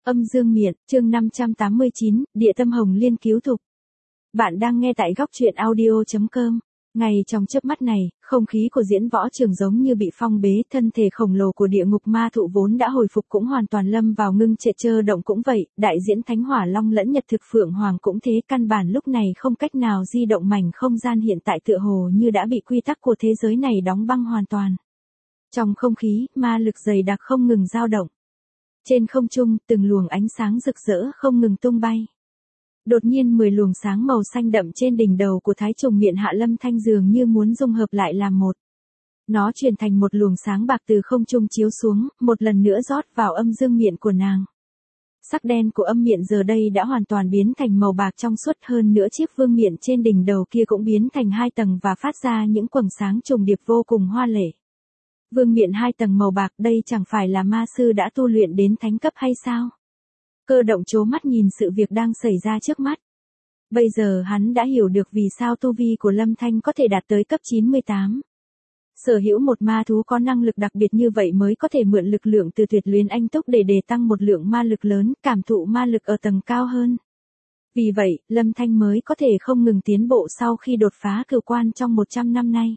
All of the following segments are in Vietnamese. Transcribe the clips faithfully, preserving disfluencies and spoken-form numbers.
Âm dương miện, chương năm trăm tám mươi chín, Địa tâm hồng liên cứu thục. Bạn đang nghe tại góc truyện audio.com. Ngay trong chớp mắt này, không khí của diễn võ trường giống như bị phong bế, thân thể khổng lồ của địa ngục ma thụ vốn đã hồi phục cũng hoàn toàn lâm vào ngưng trệ, chơ động cũng vậy, đại diễn thánh hỏa long lẫn nhật thực phượng hoàng cũng thế, căn bản lúc này không cách nào di động, mảnh không gian hiện tại tựa hồ như đã bị quy tắc của thế giới này đóng băng hoàn toàn. Trong không khí, ma lực dày đặc không ngừng dao động. Trên không trung, từng luồng ánh sáng rực rỡ không ngừng tung bay. Đột nhiên mười luồng sáng màu xanh đậm trên đỉnh đầu của Thái Trùng Miện Hạ Lâm Thanh dường như muốn dung hợp lại làm một. Nó chuyển thành một luồng sáng bạc từ không trung chiếu xuống, một lần nữa rót vào âm dương miện của nàng. Sắc đen của âm miện giờ đây đã hoàn toàn biến thành màu bạc trong suốt, hơn nữa chiếc vương miện trên đỉnh đầu kia cũng biến thành hai tầng và phát ra những quầng sáng trùng điệp vô cùng hoa lệ. Vương miện hai tầng màu bạc, đây chẳng phải là ma sư đã tu luyện đến thánh cấp hay sao? Cơ động trố mắt nhìn sự việc đang xảy ra trước mắt. Bây giờ hắn đã hiểu được vì sao tu vi của Lâm Thanh có thể đạt tới cấp chín mươi tám. Sở hữu một ma thú có năng lực đặc biệt như vậy mới có thể mượn lực lượng từ tuyệt luyến anh túc để đề tăng một lượng ma lực lớn, cảm thụ ma lực ở tầng cao hơn. Vì vậy, Lâm Thanh mới có thể không ngừng tiến bộ sau khi đột phá cửu quan trong một trăm năm nay.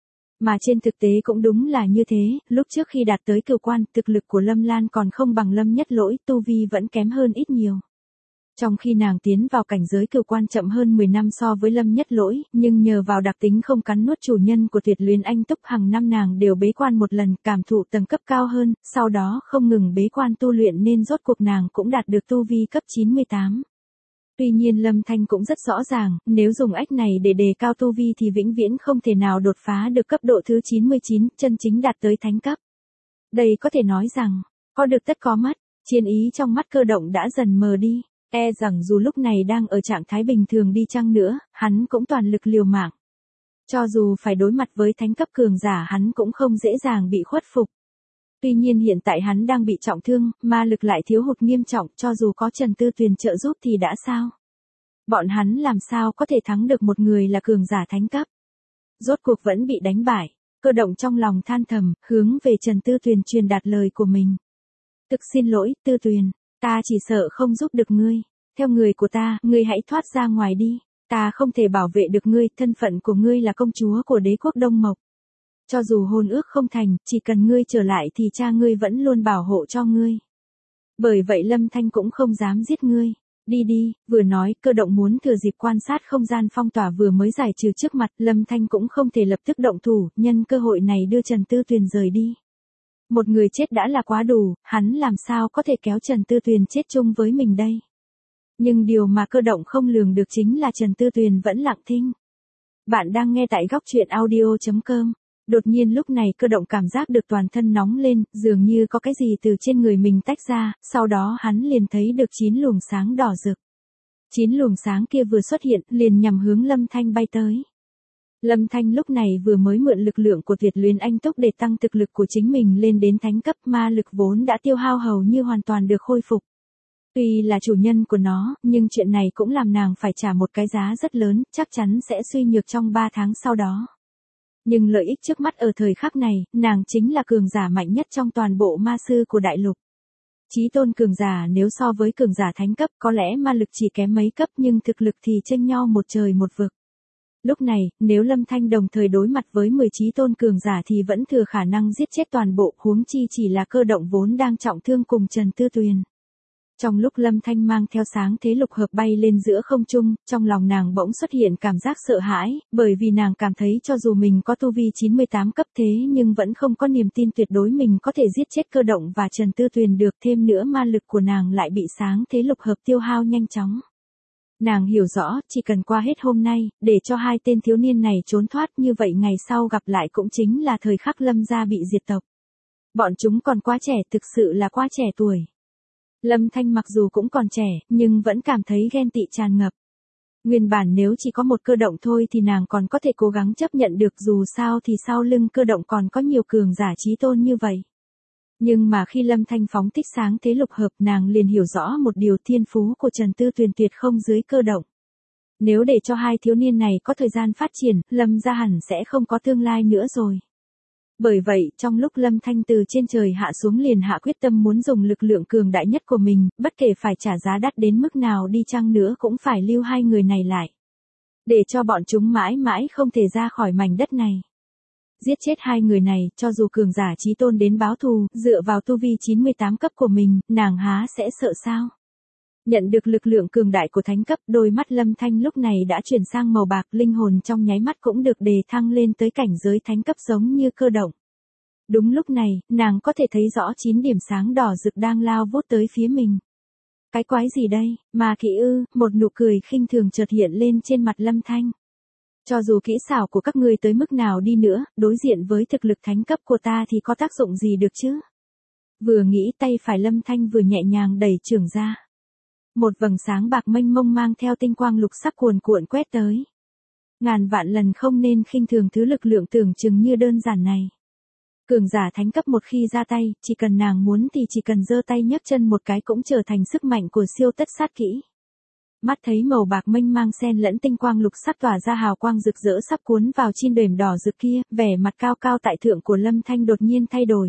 Mà trên thực tế cũng đúng là như thế, lúc trước khi đạt tới cửu quan, thực lực của Lâm Lan còn không bằng Lâm Nhất Lỗi, tu vi vẫn kém hơn ít nhiều. Trong khi nàng tiến vào cảnh giới cửu quan chậm hơn mười năm so với Lâm Nhất Lỗi, nhưng nhờ vào đặc tính không cắn nuốt chủ nhân của tuyệt luyến anh túc, hàng năm nàng đều bế quan một lần, cảm thụ tầng cấp cao hơn, sau đó không ngừng bế quan tu luyện nên rốt cuộc nàng cũng đạt được tu vi cấp chín mươi tám. Tuy nhiên Lâm Thanh cũng rất rõ ràng, nếu dùng ách này để đề cao tu vi thì vĩnh viễn không thể nào đột phá được cấp độ thứ chín mươi chín, chân chính đạt tới thánh cấp. Đây có thể nói rằng, có được tất có mất, chiến ý trong mắt Cơ động đã dần mờ đi, e rằng dù lúc này đang ở trạng thái bình thường đi chăng nữa, hắn cũng toàn lực liều mạng. Cho dù phải đối mặt với thánh cấp cường giả hắn cũng không dễ dàng bị khuất phục. Tuy nhiên hiện tại hắn đang bị trọng thương, ma lực lại thiếu hụt nghiêm trọng, cho dù có Trần Tư Tuyền trợ giúp thì đã sao? Bọn hắn làm sao có thể thắng được một người là cường giả thánh cấp? Rốt cuộc vẫn bị đánh bại, Cơ động trong lòng than thầm, hướng về Trần Tư Tuyền truyền đạt lời của mình. Thực xin lỗi, Tư Tuyền, ta chỉ sợ không giúp được ngươi. Theo người của ta, ngươi hãy thoát ra ngoài đi. Ta không thể bảo vệ được ngươi, thân phận của ngươi là công chúa của đế quốc Đông Mộc. Cho dù hôn ước không thành, chỉ cần ngươi trở lại thì cha ngươi vẫn luôn bảo hộ cho ngươi. Bởi vậy Lâm Thanh cũng không dám giết ngươi. Đi đi, vừa nói, Cơ động muốn thừa dịp quan sát không gian phong tỏa vừa mới giải trừ trước mặt, Lâm Thanh cũng không thể lập tức động thủ, nhân cơ hội này đưa Trần Tư Tuyền rời đi. Một người chết đã là quá đủ, hắn làm sao có thể kéo Trần Tư Tuyền chết chung với mình đây. Nhưng điều mà Cơ động không lường được chính là Trần Tư Tuyền vẫn lặng thinh. Bạn đang nghe tại góc truyện audio.com. Đột nhiên lúc này Cơ động cảm giác được toàn thân nóng lên, dường như có cái gì từ trên người mình tách ra, sau đó hắn liền thấy được chín luồng sáng đỏ rực. Chín luồng sáng kia vừa xuất hiện, liền nhằm hướng Lâm Thanh bay tới. Lâm Thanh lúc này vừa mới mượn lực lượng của tuyệt luyến anh túc để tăng thực lực của chính mình lên đến thánh cấp, ma lực vốn đã tiêu hao hầu như hoàn toàn được khôi phục. Tuy là chủ nhân của nó, nhưng chuyện này cũng làm nàng phải trả một cái giá rất lớn, chắc chắn sẽ suy nhược trong ba tháng sau đó. Nhưng lợi ích trước mắt ở thời khắc này, nàng chính là cường giả mạnh nhất trong toàn bộ ma sư của đại lục. Chí tôn cường giả nếu so với cường giả thánh cấp có lẽ ma lực chỉ kém mấy cấp nhưng thực lực thì chênh nhau một trời một vực. Lúc này, nếu Lâm Thanh đồng thời đối mặt với mười chí tôn cường giả thì vẫn thừa khả năng giết chết toàn bộ, huống chi chỉ là Cơ động vốn đang trọng thương cùng Trần Tư Tuyền. Trong lúc Lâm Thanh mang theo sáng thế lục hợp bay lên giữa không trung, trong lòng nàng bỗng xuất hiện cảm giác sợ hãi, bởi vì nàng cảm thấy cho dù mình có tu vi chín mươi tám cấp thế nhưng vẫn không có niềm tin tuyệt đối mình có thể giết chết Cơ động và Trần Tư Tuyền được, thêm nữa ma lực của nàng lại bị sáng thế lục hợp tiêu hao nhanh chóng. Nàng hiểu rõ, chỉ cần qua hết hôm nay, để cho hai tên thiếu niên này trốn thoát, như vậy ngày sau gặp lại cũng chính là thời khắc Lâm gia bị diệt tộc. Bọn chúng còn quá trẻ, thực sự là quá trẻ tuổi. Lâm Thanh mặc dù cũng còn trẻ, nhưng vẫn cảm thấy ghen tị tràn ngập. Nguyên bản nếu chỉ có một Cơ động thôi thì nàng còn có thể cố gắng chấp nhận được, dù sao thì sau lưng Cơ động còn có nhiều cường giả chí tôn như vậy. Nhưng mà khi Lâm Thanh phóng thích sáng thế lục hợp, nàng liền hiểu rõ một điều, thiên phú của Trần Tư Tuyền tuyệt không dưới Cơ động. Nếu để cho hai thiếu niên này có thời gian phát triển, Lâm gia hẳn sẽ không có tương lai nữa rồi. Bởi vậy, trong lúc Lâm Thanh từ trên trời hạ xuống liền hạ quyết tâm muốn dùng lực lượng cường đại nhất của mình, bất kể phải trả giá đắt đến mức nào đi chăng nữa cũng phải lưu hai người này lại. Để cho bọn chúng mãi mãi không thể ra khỏi mảnh đất này. Giết chết hai người này, cho dù cường giả chí tôn đến báo thù, dựa vào tu vi chín mươi tám cấp của mình, nàng há sẽ sợ sao? Nhận được lực lượng cường đại của thánh cấp, đôi mắt Lâm Thanh lúc này đã chuyển sang màu bạc, linh hồn trong nháy mắt cũng được đề thăng lên tới cảnh giới thánh cấp giống như cơ động. Đúng lúc này, nàng có thể thấy rõ chín điểm sáng đỏ rực đang lao vút tới phía mình. Cái quái gì đây, mà kỹ ư, một nụ cười khinh thường chợt hiện lên trên mặt Lâm Thanh. Cho dù kỹ xảo của các ngươi tới mức nào đi nữa, đối diện với thực lực thánh cấp của ta thì có tác dụng gì được chứ? Vừa nghĩ tay phải Lâm Thanh vừa nhẹ nhàng đẩy chưởng ra. Một vầng sáng bạc mênh mông mang theo tinh quang lục sắc cuồn cuộn quét tới. Ngàn vạn lần không nên khinh thường thứ lực lượng tưởng chừng như đơn giản này. Cường giả thánh cấp một khi ra tay, chỉ cần nàng muốn thì chỉ cần giơ tay nhấc chân một cái cũng trở thành sức mạnh của siêu tất sát kỹ. Mắt thấy màu bạc mênh mang xen lẫn tinh quang lục sắc tỏa ra hào quang rực rỡ sắp cuốn vào trên đệm đỏ rực kia, vẻ mặt cao cao tại thượng của Lâm Thanh đột nhiên thay đổi.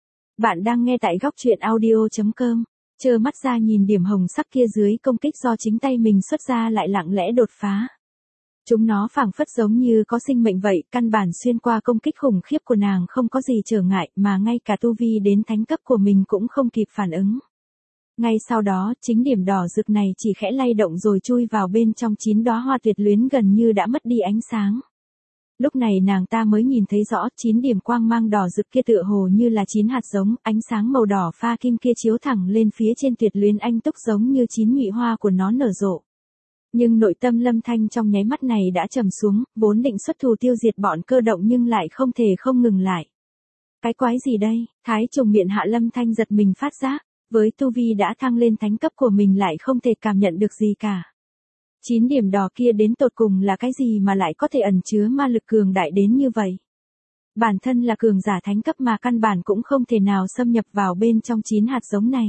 Bạn đang nghe tại góc truyện audio chấm com. Trơ mắt ra nhìn điểm hồng sắc kia dưới công kích do chính tay mình xuất ra lại lặng lẽ đột phá. Chúng nó phảng phất giống như có sinh mệnh vậy, căn bản xuyên qua công kích khủng khiếp của nàng không có gì trở ngại, mà ngay cả tu vi đến thánh cấp của mình cũng không kịp phản ứng. Ngay sau đó, chính điểm đỏ rực này chỉ khẽ lay động rồi chui vào bên trong chín đóa hoa tuyệt luyến gần như đã mất đi ánh sáng. Lúc này nàng ta mới nhìn thấy rõ chín điểm quang mang đỏ rực kia tựa hồ như là chín hạt giống, ánh sáng màu đỏ pha kim kia chiếu thẳng lên phía trên tuyệt luyến anh túc giống như chín nhụy hoa của nó nở rộ. Nhưng nội tâm Lâm Thanh trong nháy mắt này đã trầm xuống, vốn định xuất thủ tiêu diệt bọn cơ động nhưng lại không thể không ngừng lại. Cái quái gì đây? Thái trùng miệng hạ Lâm Thanh giật mình phát giác, với tu vi đã thăng lên thánh cấp của mình lại không thể cảm nhận được gì cả. Chín điểm đỏ kia đến tột cùng là cái gì mà lại có thể ẩn chứa ma lực cường đại đến như vậy? Bản thân là cường giả thánh cấp mà căn bản cũng không thể nào xâm nhập vào bên trong chín hạt giống này.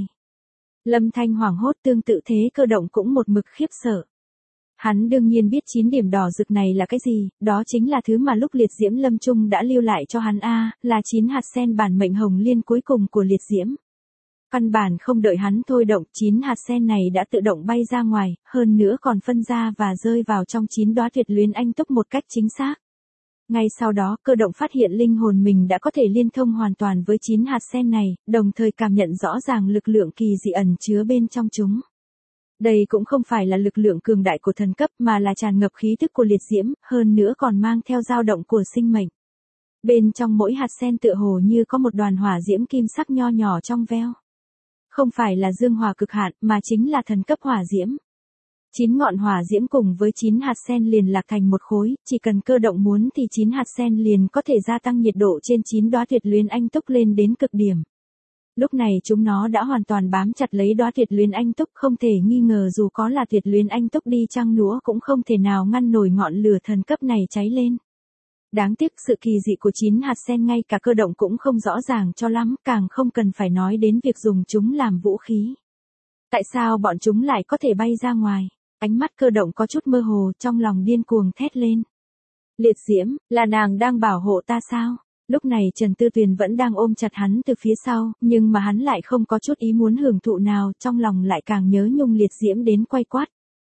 Lâm Thanh hoảng hốt, tương tự thế cơ động cũng một mực khiếp sợ. Hắn đương nhiên biết chín điểm đỏ rực này là cái gì, đó chính là thứ mà lúc liệt diễm lâm trung đã lưu lại cho hắn a, là chín hạt sen bản mệnh hồng liên cuối cùng của liệt diễm. Căn bản không đợi hắn thôi động, chín hạt sen này đã tự động bay ra ngoài, hơn nữa còn phân ra và rơi vào trong chín đóa tuyệt luyến anh túc một cách chính xác. Ngay sau đó, cơ động phát hiện linh hồn mình đã có thể liên thông hoàn toàn với chín hạt sen này, đồng thời cảm nhận rõ ràng lực lượng kỳ dị ẩn chứa bên trong chúng. Đây cũng không phải là lực lượng cường đại của thần cấp mà là tràn ngập khí thức của liệt diễm, hơn nữa còn mang theo dao động của sinh mệnh. Bên trong mỗi hạt sen tựa hồ như có một đoàn hỏa diễm kim sắc nho nhỏ trong veo. Không phải là dương hỏa cực hạn mà chính là thần cấp hỏa diễm. Chín ngọn hỏa diễm cùng với chín hạt sen liền lạc thành một khối, chỉ cần cơ động muốn thì chín hạt sen liền có thể gia tăng nhiệt độ trên chín đóa tuyệt luyến anh túc lên đến cực điểm. Lúc này chúng nó đã hoàn toàn bám chặt lấy đóa tuyệt luyến anh túc, không thể nghi ngờ dù có là tuyệt luyến anh túc đi chăng nữa cũng không thể nào ngăn nổi ngọn lửa thần cấp này cháy lên. Đáng tiếc sự kỳ dị của chín hạt sen ngay cả cơ động cũng không rõ ràng cho lắm, càng không cần phải nói đến việc dùng chúng làm vũ khí. Tại sao bọn chúng lại có thể bay ra ngoài? Ánh mắt cơ động có chút mơ hồ, trong lòng điên cuồng thét lên. Liệt diễm, là nàng đang bảo hộ ta sao? Lúc này Trần Tư Tuyền vẫn đang ôm chặt hắn từ phía sau, nhưng mà hắn lại không có chút ý muốn hưởng thụ nào, trong lòng lại càng nhớ nhung liệt diễm đến quay quát.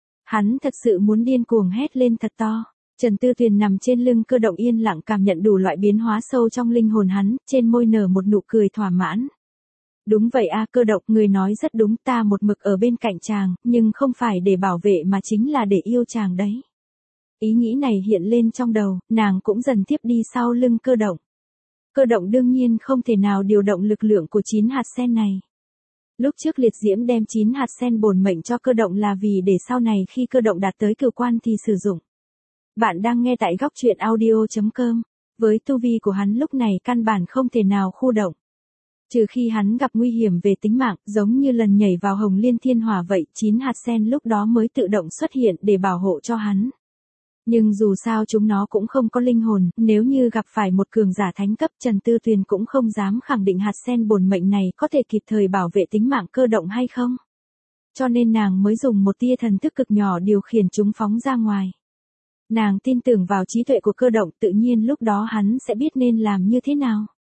Hắn thật sự muốn điên cuồng hét lên thật to. Trần Tư Tuyền nằm trên lưng cơ động yên lặng cảm nhận đủ loại biến hóa sâu trong linh hồn hắn, trên môi nở một nụ cười thỏa mãn. Đúng vậy a, cơ động, người nói rất đúng, ta một mực ở bên cạnh chàng, nhưng không phải để bảo vệ mà chính là để yêu chàng đấy. Ý nghĩ này hiện lên trong đầu, nàng cũng dần tiếp đi sau lưng cơ động. Cơ động đương nhiên không thể nào điều động lực lượng của chín hạt sen này. Lúc trước liệt diễm đem chín hạt sen bổn mệnh cho cơ động là vì để sau này khi cơ động đạt tới cửu quan thì sử dụng. Bạn đang nghe tại góc truyện audio chấm com. Với tu vi của hắn lúc này căn bản không thể nào khu động. Trừ khi hắn gặp nguy hiểm về tính mạng, giống như lần nhảy vào hồng liên thiên hỏa vậy, chín hạt sen lúc đó mới tự động xuất hiện để bảo hộ cho hắn. Nhưng dù sao chúng nó cũng không có linh hồn, nếu như gặp phải một cường giả thánh cấp, Trần Tư Tuyền cũng không dám khẳng định hạt sen bổn mệnh này có thể kịp thời bảo vệ tính mạng cơ động hay không. Cho nên nàng mới dùng một tia thần thức cực nhỏ điều khiển chúng phóng ra ngoài. Nàng tin tưởng vào trí tuệ của cơ động, tự nhiên lúc đó hắn sẽ biết nên làm như thế nào.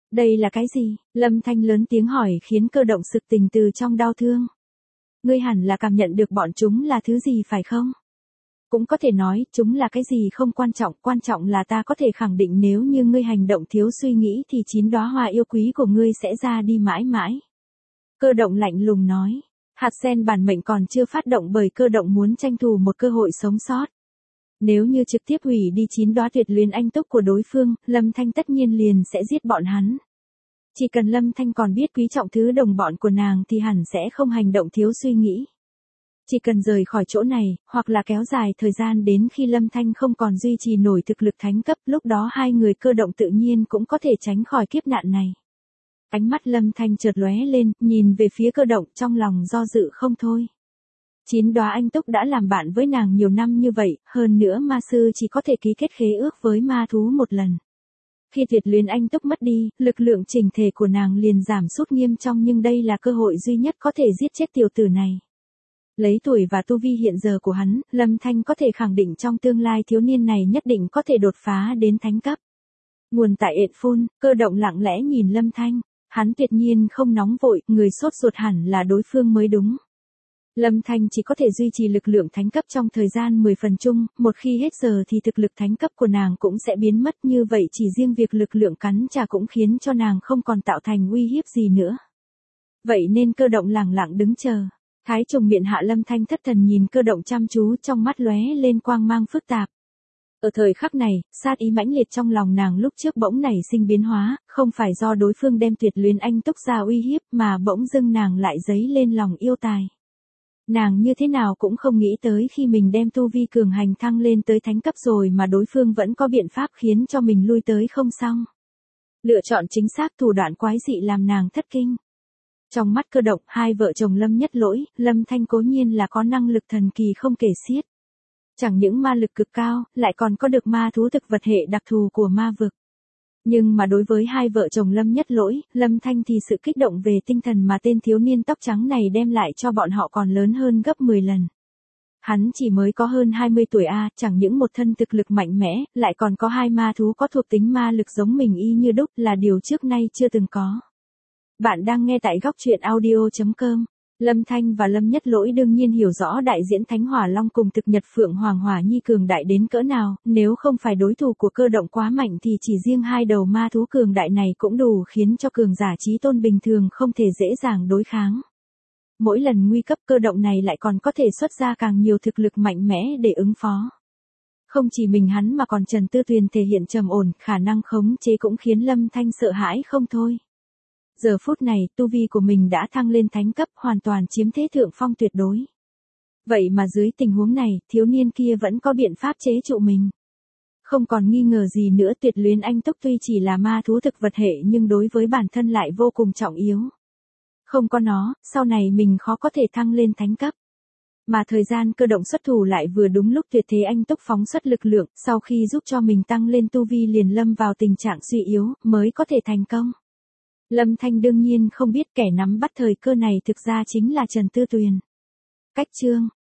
Đây là cái gì? Lâm Thanh lớn tiếng hỏi khiến Cơ Động sực tỉnh từ trong đau thương. Ngươi hẳn là cảm nhận được bọn chúng là thứ gì phải không? Cũng có thể nói, chúng là cái gì không quan trọng, quan trọng là ta có thể khẳng định nếu như ngươi hành động thiếu suy nghĩ thì chín đóa hoa yêu quý của ngươi sẽ ra đi mãi mãi. Cơ Động lạnh lùng nói, hạt sen bản mệnh còn chưa phát động bởi Cơ Động muốn tranh thủ một cơ hội sống sót. Nếu như trực tiếp hủy đi chín đóa tuyệt luyến anh túc của đối phương, Lâm Thanh tất nhiên liền sẽ giết bọn hắn. Chỉ cần Lâm Thanh còn biết quý trọng thứ đồng bọn của nàng thì hẳn sẽ không hành động thiếu suy nghĩ. Chỉ cần rời khỏi chỗ này, hoặc là kéo dài thời gian đến khi Lâm Thanh không còn duy trì nổi thực lực thánh cấp, lúc đó hai người Cơ Động tự nhiên cũng có thể tránh khỏi kiếp nạn này. Ánh mắt Lâm Thanh chợt lóe lên, nhìn về phía Cơ Động trong lòng do dự không thôi. Chín đóa anh túc đã làm bạn với nàng nhiều năm như vậy, hơn nữa ma sư chỉ có thể ký kết khế ước với ma thú một lần. Khi tuyệt luyến anh túc mất đi, lực lượng chỉnh thể của nàng liền giảm sút nghiêm trọng nhưng đây là cơ hội duy nhất có thể giết chết tiểu tử này. Lấy tuổi và tu vi hiện giờ của hắn, Lâm Thanh có thể khẳng định trong tương lai thiếu niên này nhất định có thể đột phá đến thánh cấp. Nguồn tại ện phun, Cơ Động lặng lẽ nhìn Lâm Thanh, hắn tuyệt nhiên không nóng vội, người sốt ruột hẳn là đối phương mới đúng. Lâm Thanh chỉ có thể duy trì lực lượng thánh cấp trong thời gian mười phần chung, một khi hết giờ thì thực lực thánh cấp của nàng cũng sẽ biến mất, như vậy chỉ riêng việc lực lượng cắn trả cũng khiến cho nàng không còn tạo thành uy hiếp gì nữa. Vậy nên Cơ Động lặng lặng đứng chờ. Thái Trùng miện hạ Lâm Thanh thất thần nhìn Cơ Động chăm chú, trong mắt lóe lên quang mang phức tạp. Ở thời khắc này, sát ý mãnh liệt trong lòng nàng lúc trước bỗng nảy sinh biến hóa, không phải do đối phương đem tuyệt luyến anh túc ra uy hiếp mà bỗng dưng nàng lại dấy lên lòng yêu tài. Nàng như thế nào cũng không nghĩ tới khi mình đem tu vi cường hành thăng lên tới thánh cấp rồi mà đối phương vẫn có biện pháp khiến cho mình lui tới không xong. Lựa chọn chính xác thủ đoạn quái dị làm nàng thất kinh. Trong mắt Cơ Động, hai vợ chồng Lâm Nhất Lỗi, Lâm Thanh cố nhiên là có năng lực thần kỳ không kể xiết. Chẳng những ma lực cực cao, lại còn có được ma thú thực vật hệ đặc thù của ma vực. Nhưng mà đối với hai vợ chồng Lâm Nhất Lỗi, Lâm Thanh thì sự kích động về tinh thần mà tên thiếu niên tóc trắng này đem lại cho bọn họ còn lớn hơn gấp mười lần. Hắn chỉ mới có hơn hai mươi tuổi a, chẳng những một thân thực lực mạnh mẽ, lại còn có hai ma thú có thuộc tính ma lực giống mình y như đúc, là điều trước nay chưa từng có. Bạn đang nghe tại góc truyện audio chấm com. Lâm Thanh và Lâm Nhất Lỗi đương nhiên hiểu rõ đại diễn Thánh Hỏa Long cùng thực nhật Phượng Hoàng Hỏa Nhi cường đại đến cỡ nào, nếu không phải đối thủ của Cơ Động quá mạnh thì chỉ riêng hai đầu ma thú cường đại này cũng đủ khiến cho cường giả chí tôn bình thường không thể dễ dàng đối kháng. Mỗi lần nguy cấp Cơ Động này lại còn có thể xuất ra càng nhiều thực lực mạnh mẽ để ứng phó. Không chỉ mình hắn mà còn Trần Tư Tuyền thể hiện trầm ổn, khả năng khống chế cũng khiến Lâm Thanh sợ hãi không thôi. Giờ phút này, tu vi của mình đã thăng lên thánh cấp, hoàn toàn chiếm thế thượng phong tuyệt đối. Vậy mà dưới tình huống này, thiếu niên kia vẫn có biện pháp chế trụ mình. Không còn nghi ngờ gì nữa, tuyệt luyến anh túc tuy chỉ là ma thú thực vật hệ nhưng đối với bản thân lại vô cùng trọng yếu. Không có nó, sau này mình khó có thể thăng lên thánh cấp. Mà thời gian Cơ Động xuất thủ lại vừa đúng lúc tuyệt thế anh túc phóng xuất lực lượng, sau khi giúp cho mình tăng lên tu vi liền lâm vào tình trạng suy yếu, mới có thể thành công. Lâm Thanh đương nhiên không biết kẻ nắm bắt thời cơ này thực ra chính là Trần Tư Tuyền. Cách chương